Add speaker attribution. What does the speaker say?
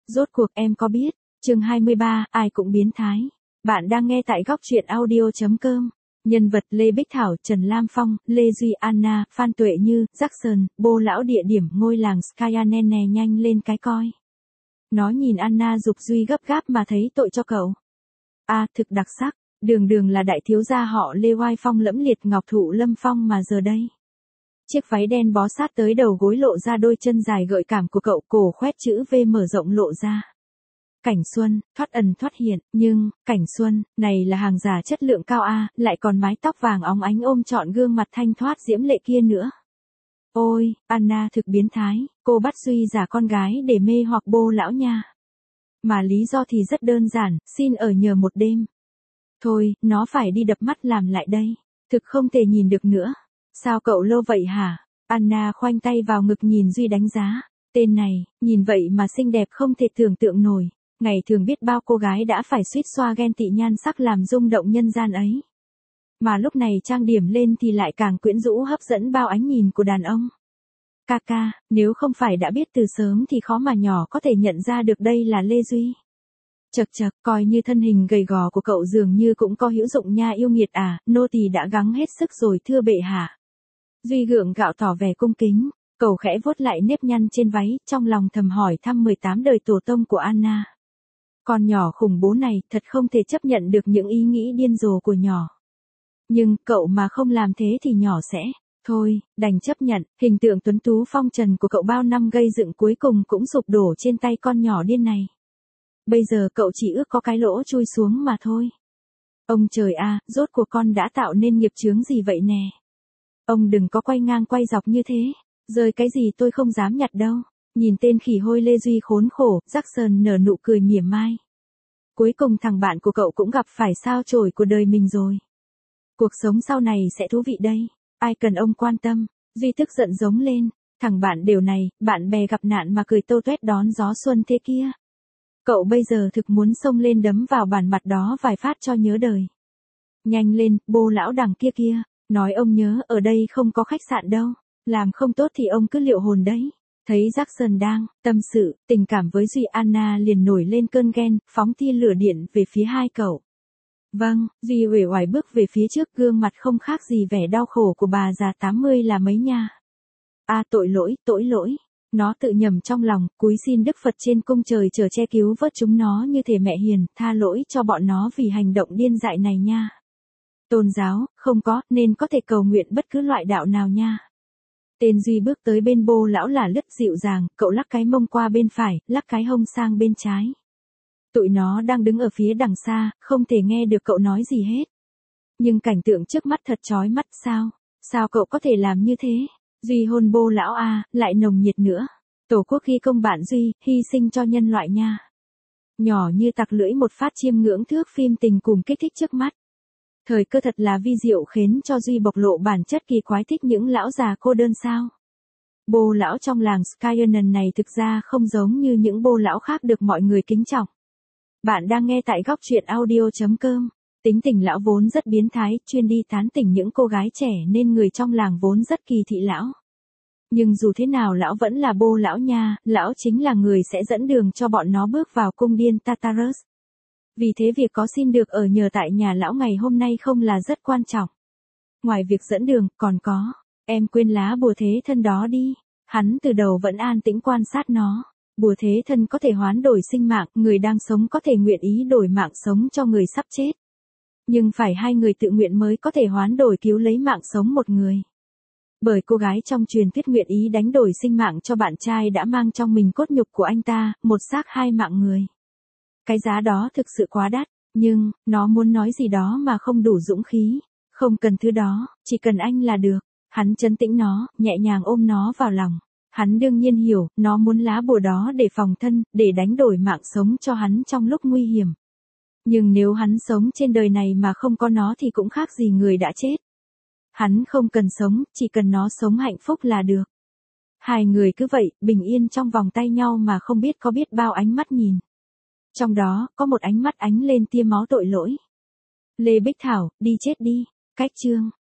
Speaker 1: Rốt cuộc em có biết, chương 23, ai cũng biến thái. Bạn đang nghe tại góc truyện audio.com. Nhân vật Lê Bích Thảo, Trần Lam Phong, Lê Duy, Anna, Phan Tuệ Như, Jackson, Bô Lão, địa điểm ngôi làng Skyanene, nè nhanh lên cái coi. Nó nhìn Anna dục Duy gấp gáp mà thấy tội cho cậu. Thực đặc sắc, đường là đại thiếu gia họ Lê oai phong lẫm liệt ngọc thụ lâm phong mà giờ đây. Chiếc váy đen bó sát tới đầu gối lộ ra đôi chân dài gợi cảm của cậu, cổ khoét chữ V mở rộng lộ ra. Cảnh xuân, thoát ẩn thoát hiện, nhưng, cảnh xuân, này là hàng giả chất lượng cao lại còn mái tóc vàng óng ánh ôm trọn gương mặt thanh thoát diễm lệ kia nữa. Ôi, Anna thực biến thái, cô bắt Duy giả con gái để mê hoặc Bô Lão nha. Mà lý do thì rất đơn giản, xin ở nhờ một đêm. Thôi, nó phải đi đập mắt làm lại đây, thực không thể nhìn được nữa. Sao cậu lâu vậy hả? Anna khoanh tay vào ngực nhìn Duy đánh giá. Tên này, nhìn vậy mà xinh đẹp không thể tưởng tượng nổi. Ngày thường biết bao cô gái đã phải suýt xoa ghen tị nhan sắc làm rung động nhân gian ấy. Mà lúc này trang điểm lên thì lại càng quyến rũ hấp dẫn bao ánh nhìn của đàn ông. Ca, nếu không phải đã biết từ sớm thì khó mà nhỏ có thể nhận ra được đây là Lê Duy. Chật, coi như thân hình gầy gò của cậu dường như cũng có hữu dụng nha yêu nghiệt nô tỳ đã gắng hết sức rồi thưa bệ hạ. Duy gượng gạo tỏ vẻ cung kính, cậu khẽ vuốt lại nếp nhăn trên váy, trong lòng thầm hỏi thăm 18 đời tổ tông của Anna. Con nhỏ khủng bố này thật không thể chấp nhận được những ý nghĩ điên rồ của nhỏ. Nhưng cậu mà không làm thế thì nhỏ sẽ, thôi, đành chấp nhận, hình tượng tuấn tú phong trần của cậu bao năm gây dựng cuối cùng cũng sụp đổ trên tay con nhỏ điên này. Bây giờ cậu chỉ ước có cái lỗ chui xuống mà thôi. Ông trời rốt cuộc con đã tạo nên nghiệp chướng gì vậy nè. Ông đừng có quay ngang quay dọc như thế, rơi cái gì tôi không dám nhặt đâu. Nhìn tên khỉ hôi Lê Duy khốn khổ, Jackson nở nụ cười mỉa mai. Cuối cùng thằng bạn của cậu cũng gặp phải sao chổi của đời mình rồi. Cuộc sống sau này sẽ thú vị đây, ai cần ông quan tâm. Duy tức giận giống lên, thằng bạn điều này, bạn bè gặp nạn mà cười tô toét đón gió xuân thế kia. Cậu bây giờ thực muốn xông lên đấm vào bàn mặt đó vài phát cho nhớ đời. Nhanh lên, Bô Lão đằng kia, nói ông nhớ ở đây không có khách sạn đâu, làm không tốt thì ông cứ liệu hồn đấy. Thấy Jackson đang tâm sự, tình cảm với Duy, Anna liền nổi lên cơn ghen, phóng tia lửa điện về phía hai cậu. Vâng, Duy uể oải bước về phía trước, gương mặt không khác gì vẻ đau khổ của bà già 80 là mấy nha. Tội lỗi. Nó tự nhầm trong lòng, cúi xin Đức Phật trên cung trời chờ che cứu vớt chúng nó như thể mẹ hiền, tha lỗi cho bọn nó vì hành động điên dại này nha. Tôn giáo, không có, nên có thể cầu nguyện bất cứ loại đạo nào nha. Tên Duy bước tới bên Bô Lão là lướt dịu dàng, cậu lắc cái mông qua bên phải, lắc cái hông sang bên trái. Tụi nó đang đứng ở phía đằng xa, không thể nghe được cậu nói gì hết. Nhưng cảnh tượng trước mắt thật chói mắt. Sao cậu có thể làm như thế? Duy hôn Bô Lão lại nồng nhiệt nữa. Tổ quốc ghi công bạn Duy, hy sinh cho nhân loại nha. Nhỏ như tặc lưỡi một phát chiêm ngưỡng thước phim tình cùng kích thích trước mắt. Thời cơ thật là vi diệu khiến cho Duy bộc lộ bản chất kỳ quái thích những lão già cô đơn sao. Bô Lão trong làng Skyanene này thực ra không giống như những Bô Lão khác được mọi người kính trọng. Bạn đang nghe tại góc truyện audio.com. Tính tình lão vốn rất biến thái, chuyên đi tán tỉnh những cô gái trẻ nên người trong làng vốn rất kỳ thị lão. Nhưng dù thế nào lão vẫn là Bô Lão nha, lão chính là người sẽ dẫn đường cho bọn nó bước vào cung điện Tartarus. Vì thế việc có xin được ở nhờ tại nhà lão ngày hôm nay không là rất quan trọng. Ngoài việc dẫn đường, còn có, em quên lá bùa thế thân đó đi. Hắn từ đầu vẫn an tĩnh quan sát nó. Bùa thế thân có thể hoán đổi sinh mạng, người đang sống có thể nguyện ý đổi mạng sống cho người sắp chết. Nhưng phải hai người tự nguyện mới có thể hoán đổi cứu lấy mạng sống một người. Bởi cô gái trong truyền thuyết nguyện ý đánh đổi sinh mạng cho bạn trai đã mang trong mình cốt nhục của anh ta, một xác hai mạng người. Cái giá đó thực sự quá đắt, nhưng, nó muốn nói gì đó mà không đủ dũng khí. Không cần thứ đó, chỉ cần anh là được. Hắn trấn tĩnh nó, nhẹ nhàng ôm nó vào lòng. Hắn đương nhiên hiểu, nó muốn lá bùa đó để phòng thân, để đánh đổi mạng sống cho hắn trong lúc nguy hiểm. Nhưng nếu hắn sống trên đời này mà không có nó thì cũng khác gì người đã chết. Hắn không cần sống, chỉ cần nó sống hạnh phúc là được. Hai người cứ vậy, bình yên trong vòng tay nhau mà không biết có biết bao ánh mắt nhìn. Trong đó, có một ánh mắt ánh lên tia máu tội lỗi. Lê Bích Thảo, đi chết đi. Cách chương